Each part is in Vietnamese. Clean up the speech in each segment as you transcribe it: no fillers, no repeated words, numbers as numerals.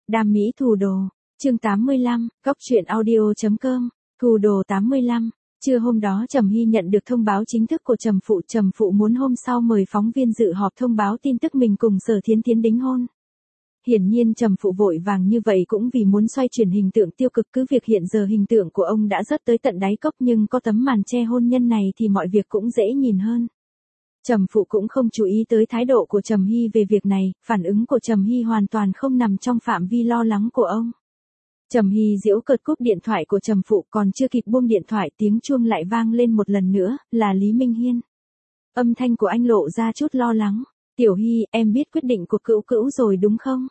Đam mỹ thù đồ. Chương 85, Góc truyện audio.com. Thù đồ 85. Trưa hôm đó Trầm Hy nhận được thông báo chính thức của Trầm Phụ muốn hôm sau mời phóng viên dự họp thông báo tin tức mình cùng Sở Thiến Thiến đính hôn. Hiển nhiên Trầm Phụ vội vàng như vậy cũng vì muốn xoay chuyển hình tượng tiêu cực, cứ việc hiện giờ hình tượng của ông đã rớt tới tận đáy cốc nhưng có tấm màn che hôn nhân này thì mọi việc cũng dễ nhìn hơn. Trầm Phụ cũng không chú ý tới thái độ của Trầm Hy về việc này, phản ứng của Trầm Hy hoàn toàn không nằm trong phạm vi lo lắng của ông. Trầm Hy giễu cợt cúp điện thoại của Trầm Phụ, còn chưa kịp buông điện thoại tiếng chuông lại vang lên một lần nữa, là Lý Minh Hiên. Âm thanh của anh lộ ra chút lo lắng. Tiểu Hy, em biết quyết định của Cữu Cữu rồi đúng không?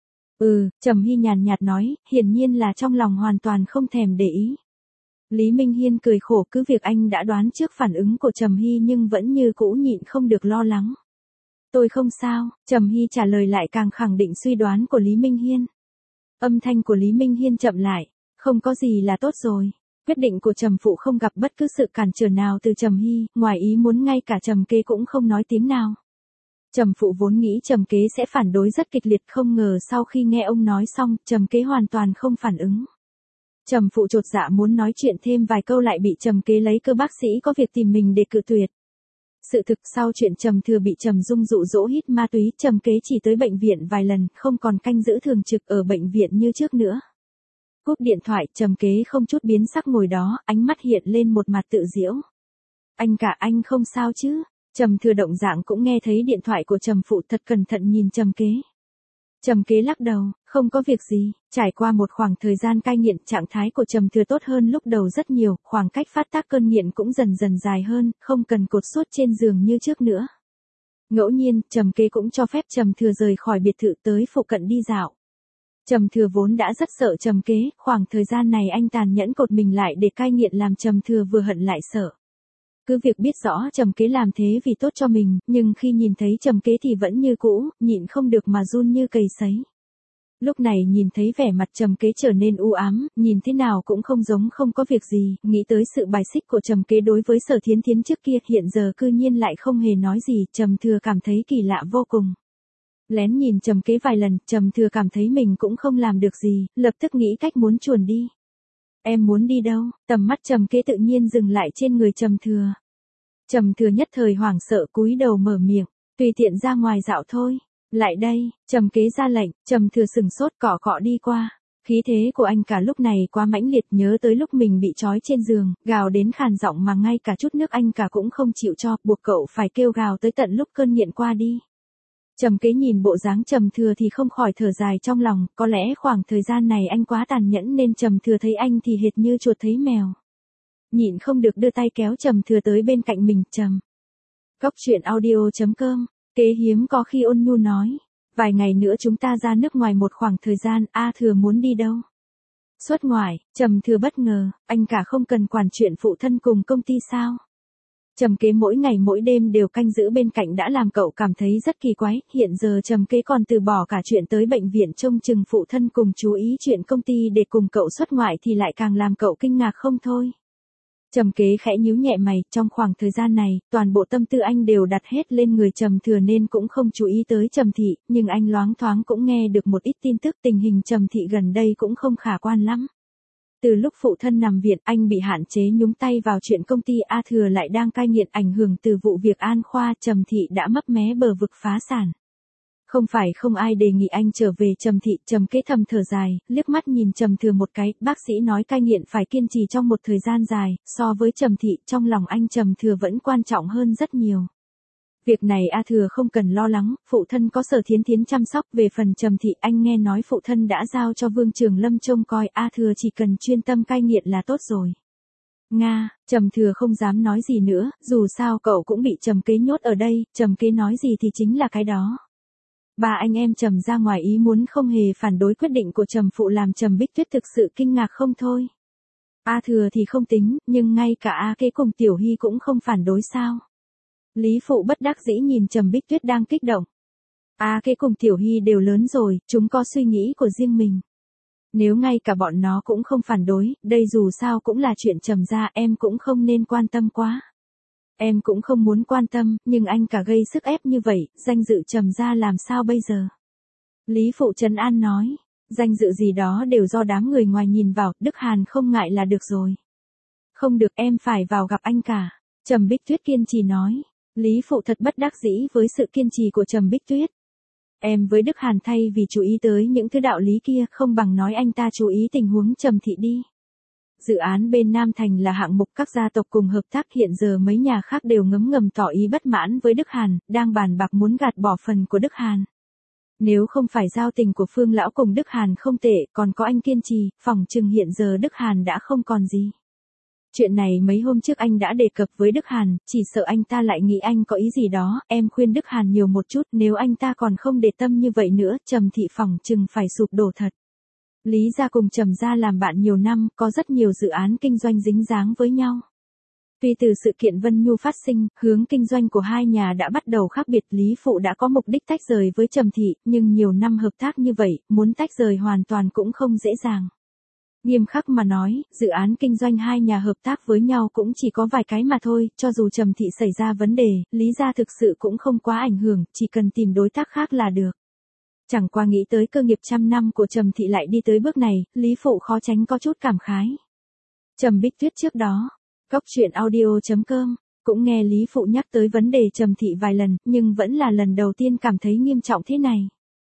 Trầm Hy nhàn nhạt nói, hiển nhiên là trong lòng hoàn toàn không thèm để ý. Lý Minh Hiên cười khổ, cứ việc anh đã đoán trước phản ứng của Trầm Hy nhưng vẫn như cũ nhịn không được lo lắng. Tôi không sao, Trầm Hy trả lời lại càng khẳng định suy đoán của Lý Minh Hiên. Âm thanh của Lý Minh Hiên chậm lại, không có gì là tốt rồi. Quyết định của Trầm Phụ không gặp bất cứ sự cản trở nào từ Trầm Hy, ngoài ý muốn ngay cả Trầm Kế cũng không nói tiếng nào. Trầm Phụ vốn nghĩ Trầm Kế sẽ phản đối rất kịch liệt, không ngờ sau khi nghe ông nói xong, Trầm Kế hoàn toàn không phản ứng. Trầm Phụ chột dạ muốn nói chuyện thêm vài câu lại bị Trầm Kế lấy cơ bác sĩ có việc tìm mình để cự tuyệt. Sự thực sau chuyện Trầm Thừa bị Trầm Dung dụ dỗ hít ma túy, Trầm Kế chỉ tới bệnh viện vài lần, không còn canh giữ thường trực ở bệnh viện như trước nữa. Cúp điện thoại, Trầm Kế không chút biến sắc ngồi đó, ánh mắt hiện lên một mặt tự giễu. Anh không sao chứ? Trầm Thừa động dạng cũng nghe thấy điện thoại của Trầm Phụ, thật cẩn thận nhìn Trầm Kế. Trầm Kế lắc đầu, không có việc gì. Trải qua một khoảng thời gian cai nghiện, trạng thái của Trầm Thừa tốt hơn lúc đầu rất nhiều, khoảng cách phát tác cơn nghiện cũng dần dần dài hơn, không cần cột sốt trên giường như trước nữa. Ngẫu nhiên, Trầm Kế cũng cho phép Trầm Thừa rời khỏi biệt thự tới phụ cận đi dạo. Trầm Thừa vốn đã rất sợ Trầm Kế, khoảng thời gian này anh tàn nhẫn cột mình lại để cai nghiện làm Trầm Thừa vừa hận lại sợ. Cứ việc biết rõ Trầm Kế làm thế vì tốt cho mình, nhưng khi nhìn thấy Trầm Kế thì vẫn như cũ, nhịn không được mà run như cầy sấy. Lúc này nhìn thấy vẻ mặt Trầm Kế trở nên u ám, nhìn thế nào cũng không giống không có việc gì, nghĩ tới sự bài xích của Trầm Kế đối với Sở Thiến Thiến trước kia, hiện giờ cư nhiên lại không hề nói gì, Trầm Thừa cảm thấy kỳ lạ vô cùng. Lén nhìn Trầm Kế vài lần, Trầm Thừa cảm thấy mình cũng không làm được gì, lập tức nghĩ cách muốn chuồn đi. Em muốn đi đâu? Tầm mắt Trầm Kế tự nhiên dừng lại trên người Trầm Thừa. Trầm Thừa nhất thời hoảng sợ cúi đầu mở miệng, tùy tiện ra ngoài dạo thôi. Lại đây, Trầm Kế ra lệnh, Trầm Thừa sừng sốt cọ cọ đi qua. Khí thế của anh cả lúc này quá mãnh liệt, nhớ tới lúc mình bị trói trên giường, gào đến khàn giọng mà ngay cả chút nước anh cả cũng không chịu cho, buộc cậu phải kêu gào tới tận lúc cơn nghiện qua đi. Trầm Kế nhìn bộ dáng Trầm Thừa thì không khỏi thở dài trong lòng, có lẽ khoảng thời gian này anh quá tàn nhẫn nên Trầm Thừa thấy anh thì hệt như chuột thấy mèo. Nhịn không được đưa tay kéo Trầm Thừa tới bên cạnh mình. Góc truyện audio.com. Kế hiếm có khi ôn nhu nói, vài ngày nữa chúng ta ra nước ngoài một khoảng thời gian, A Thừa muốn đi đâu? Xuất ngoại. Trầm Thừa bất ngờ, anh cả không cần quản chuyện phụ thân cùng công ty sao? Trầm Kế mỗi ngày mỗi đêm đều canh giữ bên cạnh đã làm cậu cảm thấy rất kỳ quái, hiện giờ Trầm Kế còn từ bỏ cả chuyện tới bệnh viện trông chừng phụ thân cùng chú ý chuyện công ty để cùng cậu xuất ngoại thì lại càng làm cậu kinh ngạc không thôi. Trầm Kế khẽ nhíu nhẹ mày, trong khoảng thời gian này, toàn bộ tâm tư anh đều đặt hết lên người Trầm Thừa nên cũng không chú ý tới Trầm Thị, nhưng anh loáng thoáng cũng nghe được một ít tin tức tình hình Trầm Thị gần đây cũng không khả quan lắm. Từ lúc phụ thân nằm viện, anh bị hạn chế nhúng tay vào chuyện công ty, A Thừa lại đang cai nghiện, ảnh hưởng từ vụ việc An Khoa, Trầm Thị đã mấp mé bờ vực phá sản. Không phải không ai đề nghị anh trở về Trầm Thị, Trầm Kế thầm thở dài, liếc mắt nhìn Trầm Thừa một cái, bác sĩ nói cai nghiện phải kiên trì trong một thời gian dài, so với Trầm Thị, trong lòng anh Trầm Thừa vẫn quan trọng hơn rất nhiều. Việc này A Thừa không cần lo lắng, phụ thân có Sở Thiến Thiến chăm sóc, về phần Trầm Thị anh nghe nói phụ thân đã giao cho Vương Trường Lâm trông coi, A Thừa chỉ cần chuyên tâm cai nghiện là tốt rồi. Nga, Trầm Thừa không dám nói gì nữa, dù sao cậu cũng bị Trầm Kế nhốt ở đây, Trầm Kế nói gì thì chính là cái đó. Ba anh em Trầm ra ngoài ý muốn không hề phản đối quyết định của Trầm Phụ làm Trầm Bích Tuyết thực sự kinh ngạc không thôi. A Thừa thì không tính, nhưng ngay cả A Kế cùng Tiểu Hy cũng không phản đối sao? Lý Phụ bất đắc dĩ nhìn Trầm Bích Tuyết đang kích động. A Kế cùng Tiểu Hy đều lớn rồi, chúng có suy nghĩ của riêng mình. Nếu ngay cả bọn nó cũng không phản đối, đây dù sao cũng là chuyện Trầm ra, em cũng không nên quan tâm quá. Em cũng không muốn quan tâm, nhưng anh cả gây sức ép như vậy, danh dự Trầm ra làm sao bây giờ? Lý Phụ trấn an nói. Danh dự gì đó đều do đám người ngoài nhìn vào, Đức Hàn không ngại là được rồi. Không được, em phải vào gặp anh cả. Trầm Bích Tuyết kiên trì nói. Lý Phụ thật bất đắc dĩ với sự kiên trì của Trầm Bích Tuyết. Em với Đức Hàn thay vì chú ý tới những thứ đạo lý kia không bằng nói anh ta chú ý tình huống Trầm Thị đi. Dự án bên Nam Thành là hạng mục các gia tộc cùng hợp tác, hiện giờ mấy nhà khác đều ngấm ngầm tỏ ý bất mãn với Đức Hàn, đang bàn bạc muốn gạt bỏ phần của Đức Hàn. Nếu không phải giao tình của Phương Lão cùng Đức Hàn không tệ, còn có anh kiên trì, phỏng chừng hiện giờ Đức Hàn đã không còn gì. Chuyện này mấy hôm trước anh đã đề cập với Đức Hàn, chỉ sợ anh ta lại nghĩ anh có ý gì đó, em khuyên Đức Hàn nhiều một chút, nếu anh ta còn không để tâm như vậy nữa, Trầm Thị phỏng chừng phải sụp đổ thật. Lý gia cùng Trầm gia làm bạn nhiều năm, có rất nhiều dự án kinh doanh dính dáng với nhau. Tuy từ sự kiện Vân Nhu phát sinh, hướng kinh doanh của hai nhà đã bắt đầu khác biệt, Lý Phụ đã có mục đích tách rời với Trầm Thị, nhưng nhiều năm hợp tác như vậy, muốn tách rời hoàn toàn cũng không dễ dàng. Nghiêm khắc mà nói, dự án kinh doanh hai nhà hợp tác với nhau cũng chỉ có vài cái mà thôi, cho dù Trầm Thị xảy ra vấn đề, Lý gia thực sự cũng không quá ảnh hưởng, chỉ cần tìm đối tác khác là được. Chẳng qua nghĩ tới cơ nghiệp trăm năm của Trầm Thị lại đi tới bước này, Lý Phụ khó tránh có chút cảm khái. Trầm Bích Tuyết trước đó, Cóc Truyện Audio.com, cũng nghe Lý Phụ nhắc tới vấn đề Trầm Thị vài lần, nhưng vẫn là lần đầu tiên cảm thấy nghiêm trọng thế này.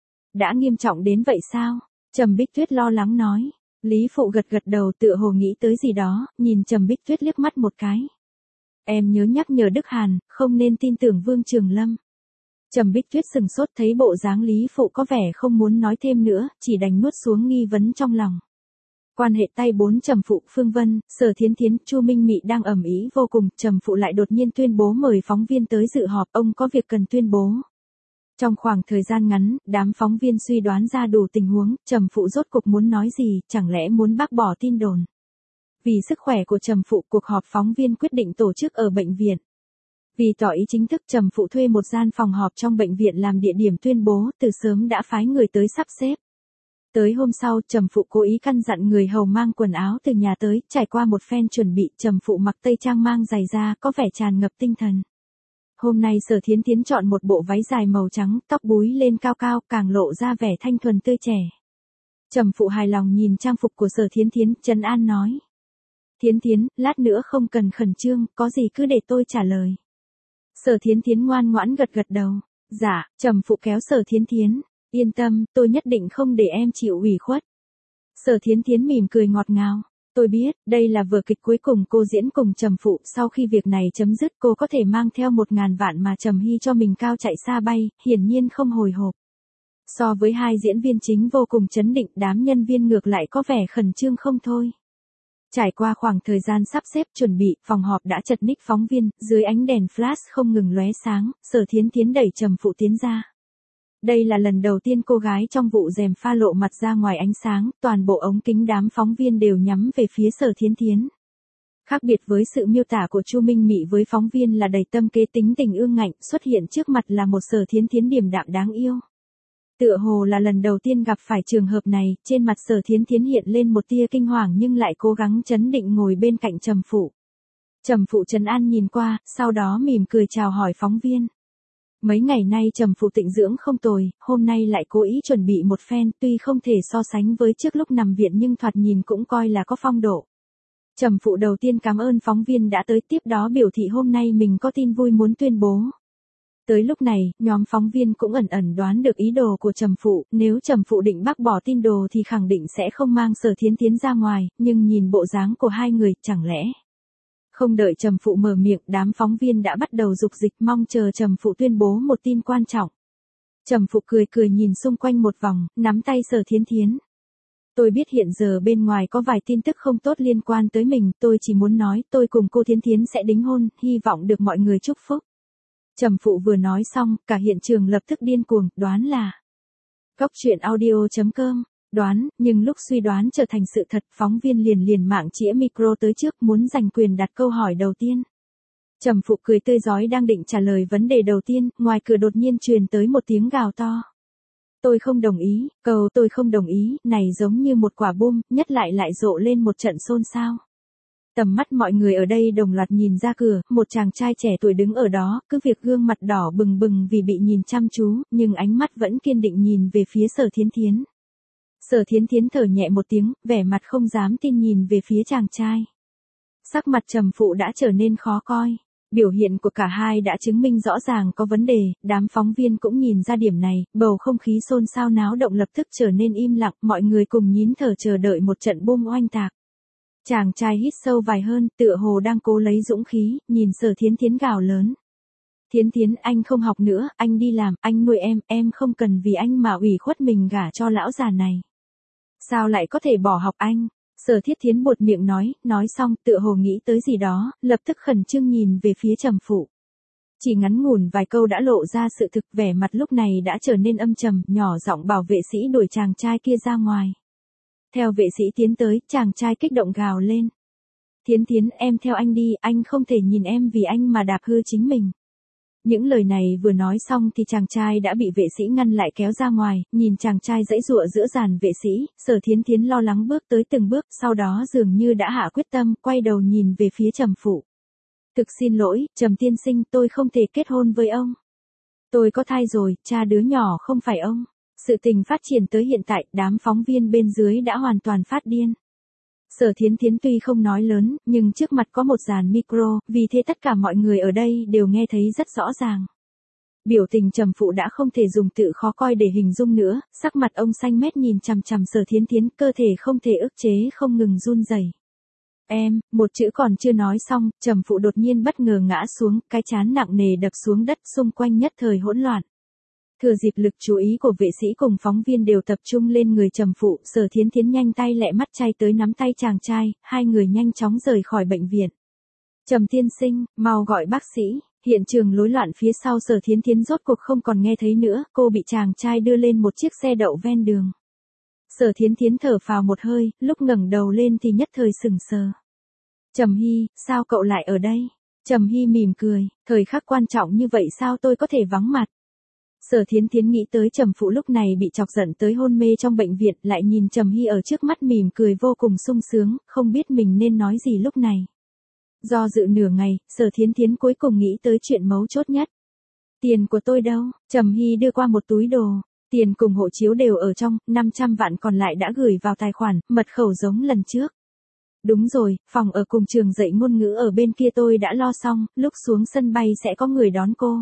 Đã nghiêm trọng đến vậy sao? Trầm Bích Tuyết lo lắng nói. Lý Phụ gật gật đầu, tựa hồ nghĩ tới gì đó, nhìn Trầm Bích Tuyết liếc mắt một cái. Em nhớ nhắc nhở Đức Hàn, không nên tin tưởng Vương Trường Lâm. Trầm Bích Tuyết sừng sốt, thấy bộ dáng Lý Phụ có vẻ không muốn nói thêm nữa, chỉ đành nuốt xuống nghi vấn trong lòng. Quan hệ tay bốn Trầm Phụ, Phương Vân, Sở Thiến Thiến, Chu Minh Mị đang ầm ĩ vô cùng, Trầm Phụ lại đột nhiên tuyên bố mời phóng viên tới dự họp, ông có việc cần tuyên bố. Trong khoảng thời gian ngắn, đám phóng viên suy đoán ra đủ tình huống, Trầm Phụ rốt cục muốn nói gì, chẳng lẽ muốn bác bỏ tin đồn. Vì sức khỏe của Trầm Phụ, cuộc họp phóng viên quyết định tổ chức ở bệnh viện. Vì tỏ ý chính thức, Trầm Phụ thuê một gian phòng họp trong bệnh viện làm địa điểm tuyên bố, từ sớm đã phái người tới sắp xếp. Tới hôm sau, Trầm Phụ cố ý căn dặn người hầu mang quần áo từ nhà tới, trải qua một phen chuẩn bị, Trầm Phụ mặc tây trang mang giày da, có vẻ tràn ngập tinh thần. Hôm nay Sở Thiến Thiến chọn một bộ váy dài màu trắng, tóc búi lên cao cao, càng lộ ra vẻ thanh thuần tươi trẻ. Trầm Phụ hài lòng nhìn trang phục của Sở Thiến Thiến, trấn an nói. Thiến Thiến, lát nữa không cần khẩn trương, có gì cứ để tôi trả lời. Sở Thiến Thiến ngoan ngoãn gật gật đầu. Dạ, Trầm Phụ kéo Sở Thiến Thiến. Yên tâm, tôi nhất định không để em chịu ủy khuất. Sở Thiến Thiến mỉm cười ngọt ngào. Tôi biết, đây là vở kịch cuối cùng cô diễn cùng Trầm Phụ, sau khi việc này chấm dứt cô có thể mang theo 1.000 vạn mà Trầm Hy cho mình cao chạy xa bay, hiển nhiên không hồi hộp. So với hai diễn viên chính vô cùng chấn định, đám nhân viên ngược lại có vẻ khẩn trương không thôi. Trải qua khoảng thời gian sắp xếp chuẩn bị, phòng họp đã chật ních phóng viên, dưới ánh đèn flash không ngừng lóe sáng, Sở Thiến Thiến đẩy Trầm Phụ tiến ra. Đây là lần đầu tiên cô gái trong vụ rèm pha lộ mặt ra ngoài ánh sáng, toàn bộ ống kính đám phóng viên đều nhắm về phía Sở Thiến Thiến. Khác biệt với sự miêu tả của Chu Minh Mị với phóng viên là đầy tâm kế, tính tình ương ngạnh, xuất hiện trước mặt là một Sở Thiến Thiến điềm đạm đáng yêu. Tựa hồ là lần đầu tiên gặp phải trường hợp này, trên mặt Sở Thiến Thiến hiện lên một tia kinh hoàng nhưng lại cố gắng trấn định ngồi bên cạnh Trầm Phụ. Trầm Phụ trấn an nhìn qua, sau đó mỉm cười chào hỏi phóng viên. Mấy ngày nay Trầm Phụ tịnh dưỡng không tồi, hôm nay lại cố ý chuẩn bị một phen, tuy không thể so sánh với trước lúc nằm viện nhưng thoạt nhìn cũng coi là có phong độ. Trầm Phụ đầu tiên cảm ơn phóng viên đã tới, tiếp đó biểu thị hôm nay mình có tin vui muốn tuyên bố. Tới lúc này, nhóm phóng viên cũng ẩn ẩn đoán được ý đồ của Trầm Phụ, nếu Trầm Phụ định bác bỏ tin đồ thì khẳng định sẽ không mang Sở Thiến Thiến ra ngoài, nhưng nhìn bộ dáng của hai người, chẳng lẽ... Không đợi Trầm Phụ mở miệng, đám phóng viên đã bắt đầu dục dịch mong chờ Trầm Phụ tuyên bố một tin quan trọng. Trầm Phụ cười cười nhìn xung quanh một vòng, nắm tay Sở Thiến Thiến. Tôi biết hiện giờ bên ngoài có vài tin tức không tốt liên quan tới mình, tôi chỉ muốn nói tôi cùng cô Thiến Thiến sẽ đính hôn, hy vọng được mọi người chúc phúc. Trầm Phụ vừa nói xong, cả hiện trường lập tức điên cuồng, đoán là Cóc Truyện Audio.com. Đoán, nhưng lúc suy đoán trở thành sự thật, phóng viên liền mạng chĩa micro tới trước muốn giành quyền đặt câu hỏi đầu tiên. Trầm Phụ cười tươi rói đang định trả lời vấn đề đầu tiên, ngoài cửa đột nhiên truyền tới một tiếng gào to. Tôi không đồng ý, câu tôi không đồng ý, này giống như một quả bom, nhất lại rộ lên một trận xôn xao. Tầm mắt mọi người ở đây đồng loạt nhìn ra cửa, một chàng trai trẻ tuổi đứng ở đó, cứ việc gương mặt đỏ bừng bừng vì bị nhìn chăm chú, nhưng ánh mắt vẫn kiên định nhìn về phía Sở Thiến Thiến. Sở Thiến Thiến thở nhẹ một tiếng, vẻ mặt không dám tin nhìn về phía chàng trai. Sắc mặt Trầm Phụ đã trở nên khó coi. Biểu hiện của cả hai đã chứng minh rõ ràng có vấn đề, đám phóng viên cũng nhìn ra điểm này, bầu không khí xôn xao náo động lập tức trở nên im lặng, mọi người cùng nín thở chờ đợi một trận bom oanh tạc. Chàng trai hít sâu vài hơn, tựa hồ đang cố lấy dũng khí, nhìn Sở Thiến Thiến gào lớn. Thiến Thiến, anh không học nữa, anh đi làm, anh nuôi em không cần vì anh mà ủy khuất mình gả cho lão già này. Sao lại có thể bỏ học anh? Sở Thiết Thiến buột miệng nói xong tựa hồ nghĩ tới gì đó, lập tức khẩn trương nhìn về phía Trầm Phụ. Chỉ ngắn ngủn vài câu đã lộ ra sự thực, vẻ mặt lúc này đã trở nên âm trầm, nhỏ giọng bảo vệ sĩ đuổi chàng trai kia ra ngoài. Theo vệ sĩ tiến tới, chàng trai kích động gào lên. Thiến Thiến, em theo anh đi, anh không thể nhìn em vì anh mà đạp hư chính mình. Những lời này vừa nói xong thì chàng trai đã bị vệ sĩ ngăn lại kéo ra ngoài, nhìn chàng trai giãy giụa giữa dàn vệ sĩ, Sở Thiến Thiến lo lắng bước tới từng bước, sau đó dường như đã hạ quyết tâm, quay đầu nhìn về phía Trầm Phụ. Thực xin lỗi, Trầm tiên sinh, tôi không thể kết hôn với ông. Tôi có thai rồi, cha đứa nhỏ không phải ông. Sự tình phát triển tới hiện tại, đám phóng viên bên dưới đã hoàn toàn phát điên. Sở Thiến Thiến tuy không nói lớn, nhưng trước mặt có một dàn micro, vì thế tất cả mọi người ở đây đều nghe thấy rất rõ ràng. Biểu tình Trầm Phụ đã không thể dùng từ khó coi để hình dung nữa, sắc mặt ông xanh mét nhìn chằm chằm Sở Thiến Thiến, cơ thể không thể ức chế không ngừng run rẩy. Em, một chữ còn chưa nói xong, Trầm Phụ đột nhiên bất ngờ ngã xuống, cái trán nặng nề đập xuống đất, xung quanh nhất thời hỗn loạn. Thừa dịp lực chú ý của vệ sĩ cùng phóng viên đều tập trung lên người Trầm Phụ, Sở Thiến Thiến nhanh tay lẹ mắt chay tới nắm tay chàng trai, hai người nhanh chóng rời khỏi bệnh viện. Trầm tiên sinh, mau gọi bác sĩ. Hiện trường rối loạn phía sau Sở Thiến Thiến rốt cuộc không còn nghe thấy nữa, cô bị chàng trai đưa lên một chiếc xe đậu ven đường. Sở Thiến Thiến thở phào một hơi, lúc ngẩng đầu lên thì nhất thời sững sờ. Trầm Hy, sao cậu lại ở đây? Trầm Hy mỉm cười, thời khắc quan trọng như vậy sao tôi có thể vắng mặt? Sở Thiến Thiến nghĩ tới Trầm Phụ lúc này bị chọc giận tới hôn mê trong bệnh viện, lại nhìn Trầm Hy ở trước mắt mỉm cười vô cùng sung sướng, không biết mình nên nói gì lúc này. Do dự nửa ngày, Sở Thiến Thiến cuối cùng nghĩ tới chuyện mấu chốt nhất. Tiền của tôi đâu? Trầm Hy đưa qua một túi đồ. Tiền cùng hộ chiếu đều ở trong, 500 vạn còn lại đã gửi vào tài khoản, mật khẩu giống lần trước. Đúng rồi, phòng ở cùng trường dạy ngôn ngữ ở bên kia tôi đã lo xong, lúc xuống sân bay sẽ có người đón cô.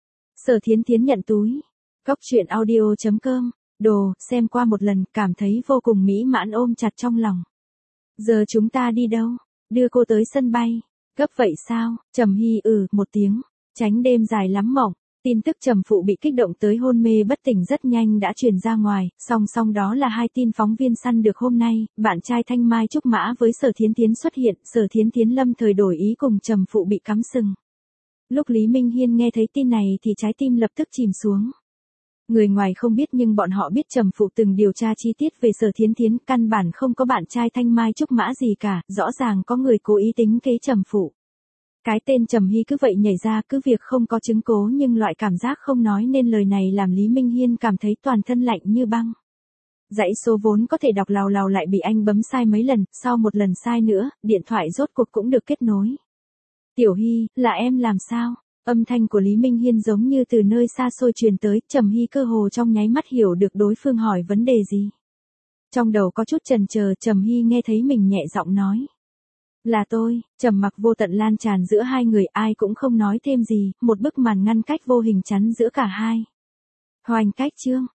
Sở Thiến Thiến nhận túi. Cóc truyện audio.com. Đồ, xem qua một lần, cảm thấy vô cùng mỹ mãn ôm chặt trong lòng. Giờ chúng ta đi đâu? Đưa cô tới sân bay. Gấp vậy sao? Trầm Hy một tiếng. Tránh đêm dài lắm mộng. Tin tức Trầm Phụ bị kích động tới hôn mê bất tỉnh rất nhanh đã truyền ra ngoài, song đó là hai tin phóng viên săn được hôm nay, bạn trai Thanh Mai Trúc Mã với Sở Thiến Thiến xuất hiện, Sở Thiến Thiến lâm thời đổi ý cùng Trầm Phụ bị cắm sừng. Lúc Lý Minh Hiên nghe thấy tin này thì trái tim lập tức chìm xuống. Người ngoài không biết nhưng bọn họ biết Trầm Phụ từng điều tra chi tiết về Sở Thiến Thiến, căn bản không có bạn trai Thanh Mai Trúc Mã gì cả, rõ ràng có người cố ý tính kế Trầm Phụ. Cái tên Trầm Hy cứ vậy nhảy ra, cứ việc không có chứng cố nhưng loại cảm giác không nói nên lời này làm Lý Minh Hiên cảm thấy toàn thân lạnh như băng. Dãy số vốn có thể đọc lào lào lại bị anh bấm sai mấy lần, sau một lần sai nữa, điện thoại rốt cuộc cũng được kết nối. Tiểu Hy, là em làm sao? Âm thanh của Lý Minh Hiên giống như từ nơi xa xôi truyền tới, Trầm Hy cơ hồ trong nháy mắt hiểu được đối phương hỏi vấn đề gì. Trong đầu có chút chần chờ, Trầm Hy nghe thấy mình nhẹ giọng nói. Là tôi. Trầm mặc vô tận lan tràn giữa hai người, ai cũng không nói thêm gì, một bức màn ngăn cách vô hình chắn giữa cả hai. Hoành cách chương.